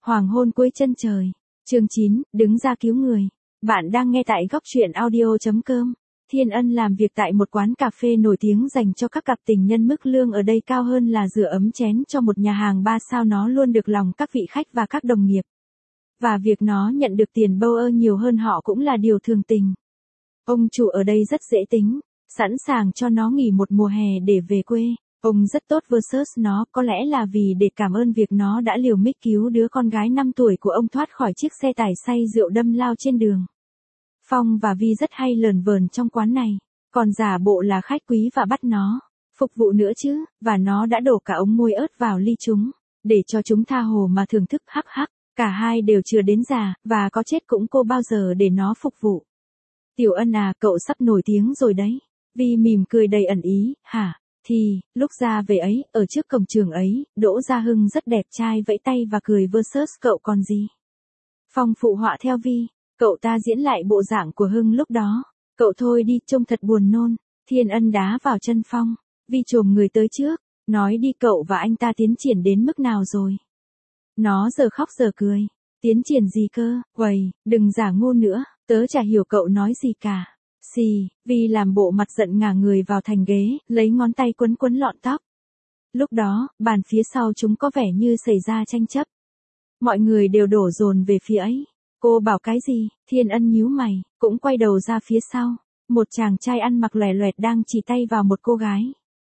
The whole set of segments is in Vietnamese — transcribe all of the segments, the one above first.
Hoàng hôn cuối chân trời. Chương 9, đứng ra cứu người. Bạn đang nghe tại góc truyện audio.com. Thiên Ân làm việc tại một quán cà phê nổi tiếng dành cho các cặp tình nhân, mức lương ở đây cao hơn là rửa ấm chén cho một nhà hàng 3 sao. Nó luôn được lòng các vị khách và các đồng nghiệp. Và việc nó nhận được tiền bonus nhiều hơn họ cũng là điều thường tình. Ông chủ ở đây rất dễ tính, sẵn sàng cho nó nghỉ một mùa hè để về quê. Ông rất tốt versus nó, có lẽ là vì để cảm ơn việc nó đã liều mít cứu đứa con gái 5 tuổi của ông thoát khỏi chiếc xe tải say rượu đâm lao trên đường. Phong và Vi rất hay lờn vờn trong quán này, còn giả bộ là khách quý và bắt nó phục vụ nữa chứ, và nó đã đổ cả ống muối ớt vào ly chúng, để cho chúng tha hồ mà thưởng thức. Hắc hắc, cả hai đều chưa đến già, và có chết cũng cô bao giờ để nó phục vụ. Tiểu Ân à, cậu sắp nổi tiếng rồi đấy. Vi mỉm cười đầy ẩn ý. Hả? Thì, lúc ra về ấy, ở trước cổng trường ấy, Đỗ Gia Hưng rất đẹp trai vẫy tay và cười versus cậu còn gì. Phong phụ họa theo Vi, cậu ta diễn lại bộ dạng của Hưng lúc đó. Cậu thôi đi, trông thật buồn nôn. Thiên Ân đá vào chân Phong. Vi chồm người tới trước, nói đi, cậu và anh ta tiến triển đến mức nào rồi? Nó giờ khóc giờ cười. Tiến triển gì cơ? Uầy, đừng giả ngu nữa, tớ chả hiểu cậu nói gì cả. Xì, Vi làm bộ mặt giận ngả người vào thành ghế, lấy ngón tay quấn quấn lọn tóc. Lúc đó, bàn phía sau chúng có vẻ như xảy ra tranh chấp. Mọi người đều đổ dồn về phía ấy. Cô bảo cái gì? Thiên Ân nhíu mày, cũng quay đầu ra phía sau. Một chàng trai ăn mặc lòe loẹt đang chỉ tay vào một cô gái.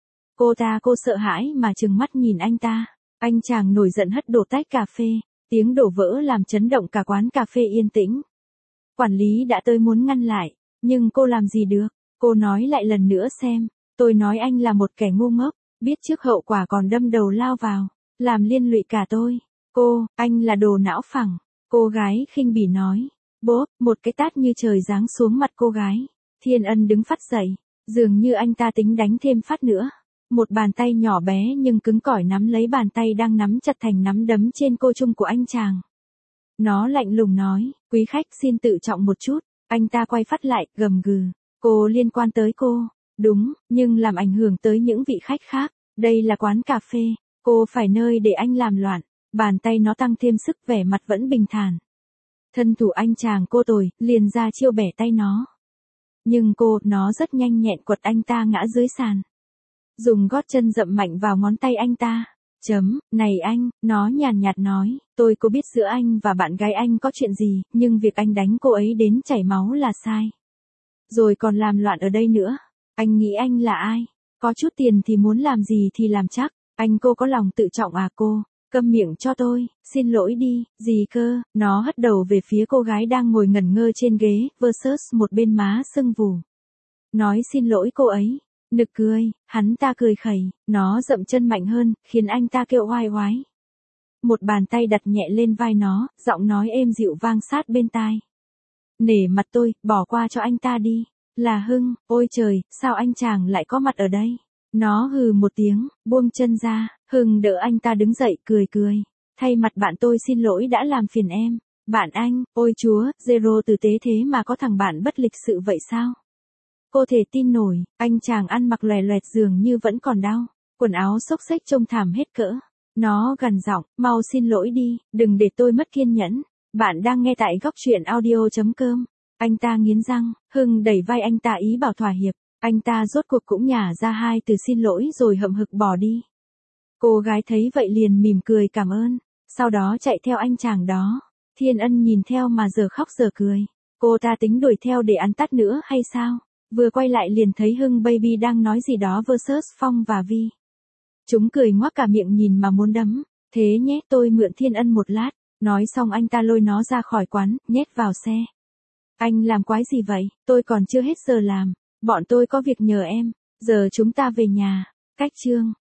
Cô sợ hãi mà trừng mắt nhìn anh ta. Anh chàng nổi giận hất đổ tách cà phê. Tiếng đổ vỡ làm chấn động cả quán cà phê yên tĩnh. Quản lý đã tới muốn ngăn lại, nhưng cô làm gì được. Cô nói lại lần nữa xem. Tôi nói anh là một kẻ ngu ngốc, biết trước hậu quả còn đâm đầu lao vào, làm liên lụy cả tôi. Anh là đồ não phẳng. Cô gái khinh bỉ nói. Bốp, một cái tát như trời giáng xuống mặt cô gái. Thiên Ân đứng phắt dậy, dường như anh ta tính đánh thêm phát nữa. Một bàn tay nhỏ bé nhưng cứng cỏi nắm lấy bàn tay đang nắm chặt thành nắm đấm trên cô trung của anh chàng. Nó lạnh lùng nói, quý khách xin tự trọng một chút. Anh ta quay phát lại, gầm gừ. Cô liên quan tới cô. Đúng, nhưng làm ảnh hưởng tới những vị khách khác. Đây là quán cà phê. Cô phải nơi để anh làm loạn. Bàn tay nó tăng thêm sức, vẻ mặt vẫn bình thản. Thân thủ anh chàng cô tồi, liền ra chiêu bẻ tay nó. Nhưng nó rất nhanh nhẹn quật anh ta ngã dưới sàn. Dùng gót chân dậm mạnh vào ngón tay anh ta. Này anh, nó nhàn nhạt nói, tôi có biết giữa anh và bạn gái anh có chuyện gì, nhưng việc anh đánh cô ấy đến chảy máu là sai. Rồi còn làm loạn ở đây nữa. Anh nghĩ anh là ai? Có chút tiền thì muốn làm gì thì làm chắc. Cô có lòng tự trọng à cô? Câm miệng cho tôi, xin lỗi đi, gì cơ? Nó hất đầu về phía cô gái đang ngồi ngẩn ngơ trên ghế, versus một bên má sưng vù. Nói xin lỗi cô ấy. Nực cười, hắn ta cười khẩy, nó dậm chân mạnh hơn, khiến anh ta kêu oai oái. Một bàn tay đặt nhẹ lên vai nó, giọng nói êm dịu vang sát bên tai. Nể mặt tôi, bỏ qua cho anh ta đi. Là Hưng, ôi trời, sao anh chàng lại có mặt ở đây? Nó hừ một tiếng, buông chân ra, Hưng đỡ anh ta đứng dậy, cười. Thay mặt bạn tôi xin lỗi đã làm phiền em. Bạn anh, ôi chúa, Zero tử tế thế mà có thằng bạn bất lịch sự vậy sao? Cô thể tin nổi, anh chàng ăn mặc lòe loẹt dường như vẫn còn đau. Quần áo xốc xếch trông thảm hết cỡ. Nó gằn giọng, mau xin lỗi đi, đừng để tôi mất kiên nhẫn. Bạn đang nghe tại góc truyện audio.com. Anh ta nghiến răng, Hưng đẩy vai anh ta ý bảo thỏa hiệp. Anh ta rốt cuộc cũng nhả ra 2 từ xin lỗi rồi hậm hực bỏ đi. Cô gái thấy vậy liền mỉm cười cảm ơn, sau đó chạy theo anh chàng đó. Thiên Ân nhìn theo mà giờ khóc giờ cười. Cô ta tính đuổi theo để ăn tát nữa hay sao? Vừa quay lại liền thấy Hưng baby đang nói gì đó versus Phong và Vi. Chúng cười ngoác cả miệng nhìn mà muốn đấm. Thế nhé, tôi mượn Thiên Ân một lát. Nói xong anh ta lôi nó ra khỏi quán, nhét vào xe. Anh làm quái gì vậy? Tôi còn chưa hết giờ làm. Bọn tôi có việc nhờ em. Giờ chúng ta về nhà. Cách chương.